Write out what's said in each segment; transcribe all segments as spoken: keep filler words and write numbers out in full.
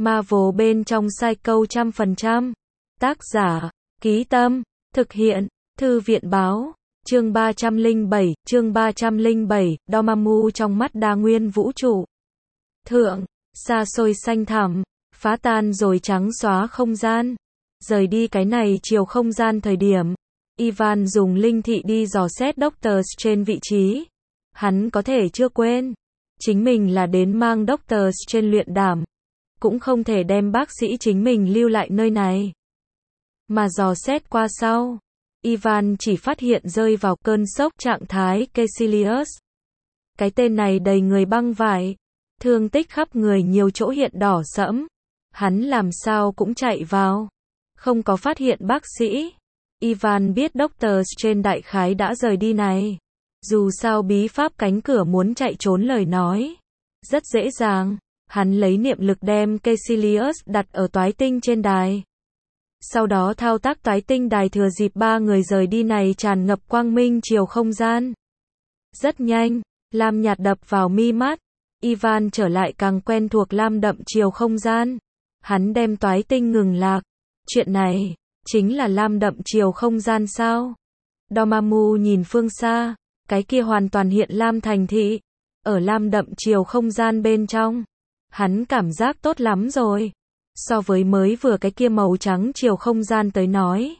Marvel bên trong Psycho trăm phần trăm. Tác giả, Ký Tâm, thực hiện, Thư viện Báo. Chương ba trăm lẻ bảy, chương ba trăm lẻ bảy, Dormammu trong mắt đa nguyên vũ trụ. Thượng, xa xôi xanh thẳm, phá tan rồi trắng xóa không gian. Rời đi cái này chiều không gian thời điểm, Ivan dùng linh thị đi dò xét Doctor Strange vị trí. Hắn có thể chưa quên, chính mình là đến mang Doctor Strange luyện đảm, cũng không thể đem bác sĩ chính mình lưu lại nơi này. Mà dò xét qua sau, Ivan chỉ phát hiện rơi vào cơn sốc trạng thái Caecilius. Cái tên này đầy người băng vải, thương tích khắp người nhiều chỗ hiện đỏ sẫm. Hắn làm sao cũng chạy vào, không có phát hiện bác sĩ. Ivan biết Doctor Strange đại khái đã rời đi này. Dù sao bí pháp cánh cửa muốn chạy trốn lời nói rất dễ dàng. Hắn lấy niệm lực đem Caecilius đặt ở toái tinh trên đài. Sau đó thao tác toái tinh đài thừa dịp ba người rời đi này tràn ngập quang minh chiều không gian. Rất nhanh, lam nhạt đập vào mi mắt. Ivan trở lại càng quen thuộc lam đậm chiều không gian. Hắn đem toái tinh ngừng lạc. Chuyện này, chính là lam đậm chiều không gian sao? Dormammu nhìn phương xa, cái kia hoàn toàn hiện lam thành thị. Ở lam đậm chiều không gian bên trong, hắn cảm giác tốt lắm rồi. So với mới vừa cái kia màu trắng chiều không gian tới nói,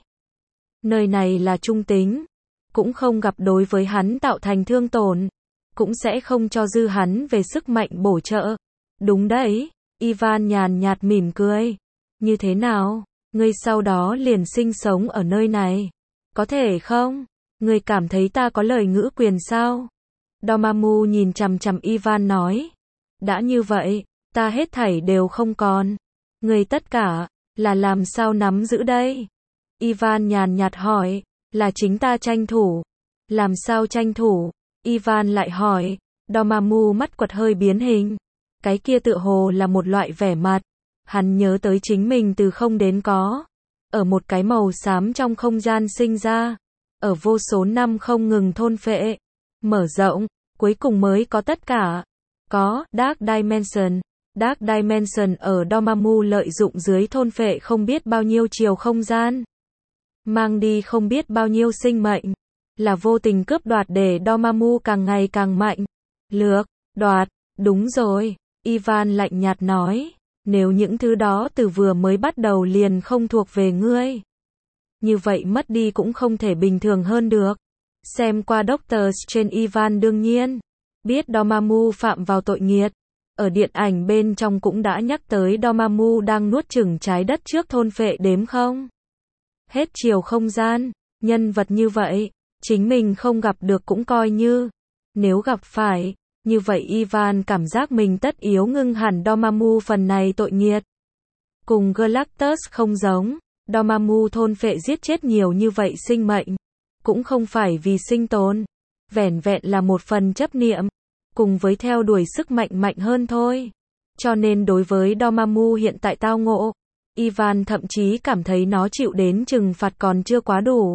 nơi này là trung tính, cũng không gặp đối với hắn tạo thành thương tổn, cũng sẽ không cho dư hắn về sức mạnh bổ trợ. Đúng đấy, Ivan nhàn nhạt mỉm cười. Như thế nào, ngươi sau đó liền sinh sống ở nơi này, có thể không? Ngươi cảm thấy ta có lời ngữ quyền sao? Dormammu nhìn chằm chằm Ivan nói. Đã như vậy, ta hết thảy đều không còn. Ngươi tất cả, là làm sao nắm giữ đây? Ivan nhàn nhạt hỏi, là chính ta tranh thủ. Làm sao tranh thủ? Ivan lại hỏi. Dormammu mắt quật hơi biến hình. Cái kia tựa hồ là một loại vẻ mặt. Hắn nhớ tới chính mình từ không đến có. Ở một cái màu xám trong không gian sinh ra. Ở vô số năm không ngừng thôn phệ, mở rộng, cuối cùng mới có tất cả. Có, Dark Dimension. Dark Dimension ở Dormammu lợi dụng dưới thôn phệ không biết bao nhiêu chiều không gian. Mang đi không biết bao nhiêu sinh mệnh. Là vô tình cướp đoạt để Dormammu càng ngày càng mạnh. Lược, đoạt, đúng rồi. Ivan lạnh nhạt nói. Nếu những thứ đó từ vừa mới bắt đầu liền không thuộc về ngươi, như vậy mất đi cũng không thể bình thường hơn được. Xem qua Doctor Strange, Ivan đương nhiên biết Dormammu phạm vào tội nghiệt. Ở điện ảnh bên trong cũng đã nhắc tới Dormammu đang nuốt chửng trái đất trước thôn phệ đếm không hết chiều không gian. Nhân vật như vậy, chính mình không gặp được cũng coi như. Nếu gặp phải, như vậy Ivan cảm giác mình tất yếu ngưng hẳn Dormammu phần này tội nghiệt. Cùng Galactus không giống, Dormammu thôn phệ giết chết nhiều như vậy sinh mệnh, cũng không phải vì sinh tồn, vẻn vẹn là một phần chấp niệm, cùng với theo đuổi sức mạnh mạnh hơn thôi. Cho nên đối với Dormammu hiện tại tao ngộ, Ivan thậm chí cảm thấy nó chịu đến trừng phạt còn chưa quá đủ.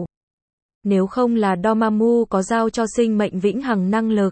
Nếu không là Dormammu có giao cho sinh mệnh vĩnh hằng năng lực,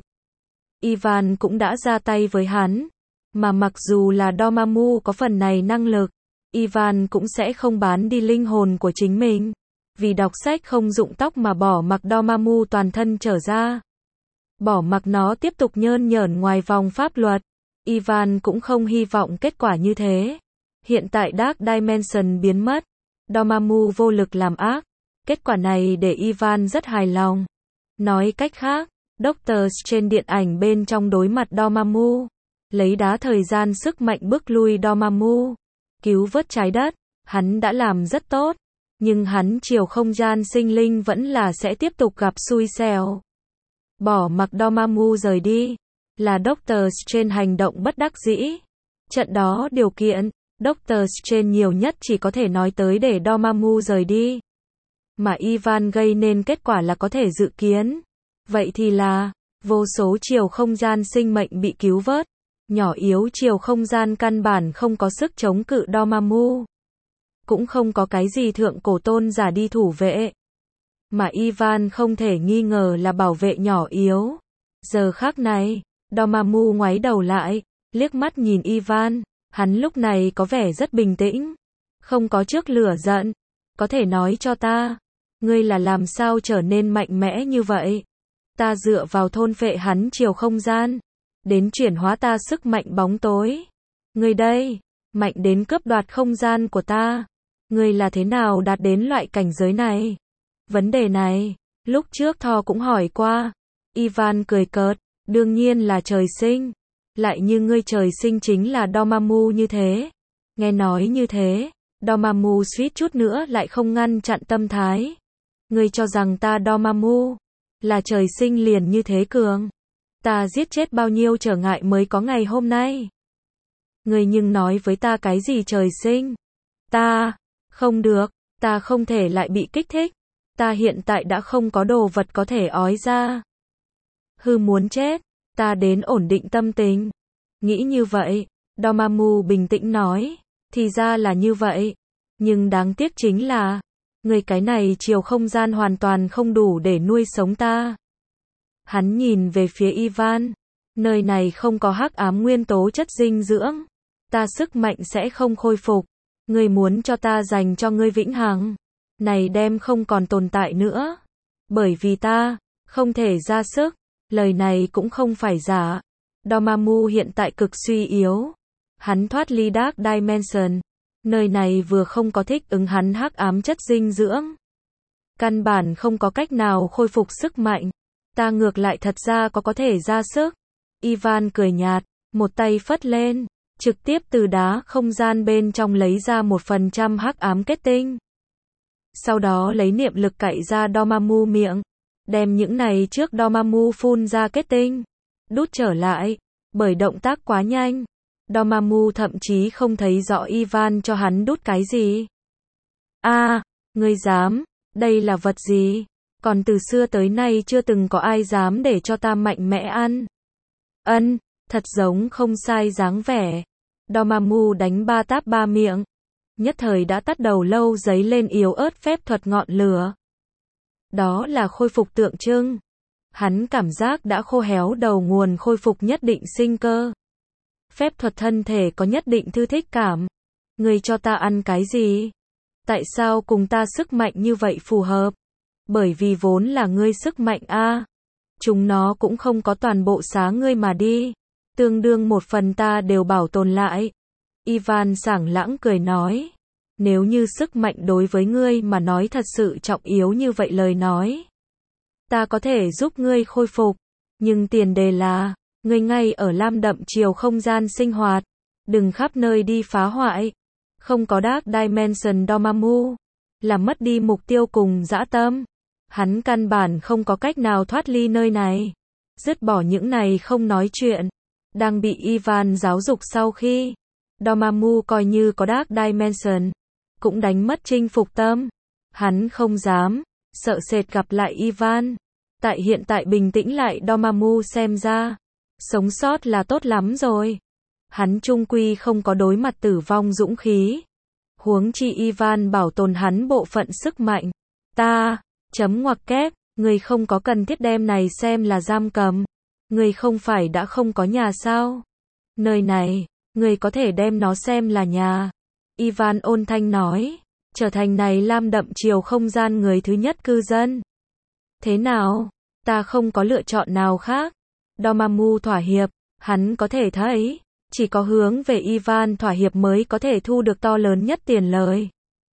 Ivan cũng đã ra tay với hắn. Mà mặc dù là Dormammu có phần này năng lực, Ivan cũng sẽ không bán đi linh hồn của chính mình. Vì đọc sách không dụng tóc mà bỏ mặc Dormammu toàn thân trở ra. Bỏ mặc nó tiếp tục nhơn nhởn ngoài vòng pháp luật. Ivan cũng không hy vọng kết quả như thế. Hiện tại Dark Dimension biến mất, Dormammu vô lực làm ác. Kết quả này để Ivan rất hài lòng. Nói cách khác, Doctor Strange điện ảnh bên trong đối mặt Dormammu, lấy đá thời gian sức mạnh bức lui Dormammu, cứu vớt trái đất, hắn đã làm rất tốt, nhưng hắn chiều không gian sinh linh vẫn là sẽ tiếp tục gặp xui xẻo. Bỏ mặc Dormammu rời đi, là Doctor Strange hành động bất đắc dĩ. Trận đó điều kiện, Doctor Strange nhiều nhất chỉ có thể nói tới để Dormammu rời đi. Mà Ivan gây nên kết quả là có thể dự kiến. Vậy thì là, vô số chiều không gian sinh mệnh bị cứu vớt. Nhỏ yếu chiều không gian căn bản không có sức chống cự Dormammu. Cũng không có cái gì thượng cổ tôn giả đi thủ vệ. Mà Ivan không thể nghi ngờ là bảo vệ nhỏ yếu. Giờ khắc này, Dormammu ngoái đầu lại, liếc mắt nhìn Ivan. Hắn lúc này có vẻ rất bình tĩnh, không có trước lửa giận. Có thể nói cho ta, ngươi là làm sao trở nên mạnh mẽ như vậy? Ta dựa vào thôn phệ hắn chiều không gian, đến chuyển hóa ta sức mạnh bóng tối. Ngươi đây, mạnh đến cướp đoạt không gian của ta. Ngươi là thế nào đạt đến loại cảnh giới này? Vấn đề này, lúc trước Thor cũng hỏi qua. Ivan cười cợt, đương nhiên là trời sinh. Lại như ngươi trời sinh chính là Dormammu như thế. Nghe nói như thế, Dormammu suýt chút nữa lại không ngăn chặn tâm thái. Ngươi cho rằng ta Dormammu là trời sinh liền như thế cường? Ta giết chết bao nhiêu trở ngại mới có ngày hôm nay? Ngươi nhưng nói với ta cái gì trời sinh? Ta, không được, ta không thể lại bị kích thích. Ta hiện tại đã không có đồ vật có thể ói ra. Hư muốn chết, ta đến ổn định tâm tình. Nghĩ như vậy, Dormammu bình tĩnh nói, thì ra là như vậy. Nhưng đáng tiếc chính là, người cái này chiều không gian hoàn toàn không đủ để nuôi sống ta. Hắn nhìn về phía Ivan, nơi này không có hắc ám nguyên tố chất dinh dưỡng. Ta sức mạnh sẽ không khôi phục. Ngươi muốn cho ta dành cho ngươi vĩnh hằng. Này đem không còn tồn tại nữa. Bởi vì ta, không thể ra sức. Lời này cũng không phải giả. Dormammu hiện tại cực suy yếu. Hắn thoát ly Dark Dimension. Nơi này vừa không có thích ứng hắn hắc ám chất dinh dưỡng. Căn bản không có cách nào khôi phục sức mạnh. Ta ngược lại thật ra có có thể ra sức. Ivan cười nhạt, một tay phất lên, trực tiếp từ đá không gian bên trong lấy ra một phần trăm hắc ám kết tinh. Sau đó lấy niệm lực cạy ra Dormammu miệng, đem những này trước Dormammu phun ra kết tinh, đút trở lại, bởi động tác quá nhanh. Dormammu thậm chí không thấy rõ Ivan cho hắn đút cái gì. A, à, ngươi dám, đây là vật gì? Còn từ xưa tới nay chưa từng có ai dám để cho ta mạnh mẽ ăn. Ân, thật giống không sai dáng vẻ. Dormammu đánh ba táp ba miệng. Nhất thời đã tắt đầu lâu giấy lên yếu ớt phép thuật ngọn lửa. Đó là khôi phục tượng trưng. Hắn cảm giác đã khô héo đầu nguồn khôi phục nhất định sinh cơ. Phép thuật thân thể có nhất định thư thích cảm. Ngươi cho ta ăn cái gì? Tại sao cùng ta sức mạnh như vậy phù hợp? Bởi vì vốn là ngươi sức mạnh a. À. Chúng nó cũng không có toàn bộ xá ngươi mà đi. Tương đương một phần ta đều bảo tồn lại. Ivan sảng lãng cười nói. Nếu như sức mạnh đối với ngươi mà nói thật sự trọng yếu như vậy lời nói. Ta có thể giúp ngươi khôi phục. Nhưng tiền đề là, ngươi ngay ở lam đậm chiều không gian sinh hoạt. Đừng khắp nơi đi phá hoại. Không có Dark Dimension Dormammu. Là mất đi mục tiêu cùng dã tâm. Hắn căn bản không có cách nào thoát ly nơi này. Dứt bỏ những này không nói chuyện. Đang bị Ivan giáo dục sau khi Dormammu coi như có Dark Dimension, cũng đánh mất chinh phục tâm. Hắn không dám, sợ sệt gặp lại Ivan. Tại hiện tại bình tĩnh lại Dormammu xem ra, sống sót là tốt lắm rồi. Hắn chung quy không có đối mặt tử vong dũng khí. Huống chi Ivan bảo tồn hắn bộ phận sức mạnh. Ta, chấm ngoặc kép, người không có cần thiết đem này xem là giam cầm. Người không phải đã không có nhà sao? Nơi này, người có thể đem nó xem là nhà. Ivan ôn thanh nói, trở thành này lam đậm chiều không gian người thứ nhất cư dân. Thế nào? Ta không có lựa chọn nào khác. Dormammu thỏa hiệp, hắn có thể thấy, chỉ có hướng về Ivan thỏa hiệp mới có thể thu được to lớn nhất tiền lời.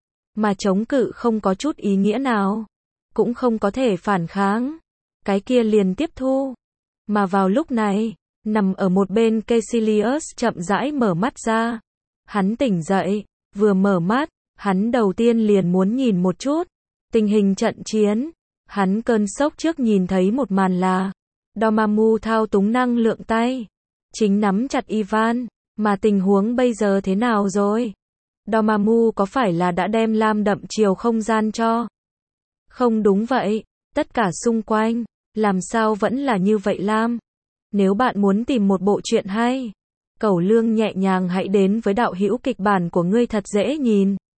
Mà chống cự không có chút ý nghĩa nào, cũng không có thể phản kháng. Cái kia liền tiếp thu. Mà vào lúc này, nằm ở một bên Caecilius chậm rãi mở mắt ra. Hắn tỉnh dậy, vừa mở mắt, hắn đầu tiên liền muốn nhìn một chút tình hình trận chiến. Hắn cơn sốc trước nhìn thấy một màn là Dormammu thao túng năng lượng tay, chính nắm chặt Ivan, mà tình huống bây giờ thế nào rồi? Dormammu có phải là đã đem lam đậm chiều không gian cho? Không đúng vậy, tất cả xung quanh, làm sao vẫn là như vậy lam? Nếu bạn muốn tìm một bộ truyện hay, Cẩu Lương nhẹ nhàng hãy đến với đạo hữu kịch bản của ngươi thật dễ nhìn.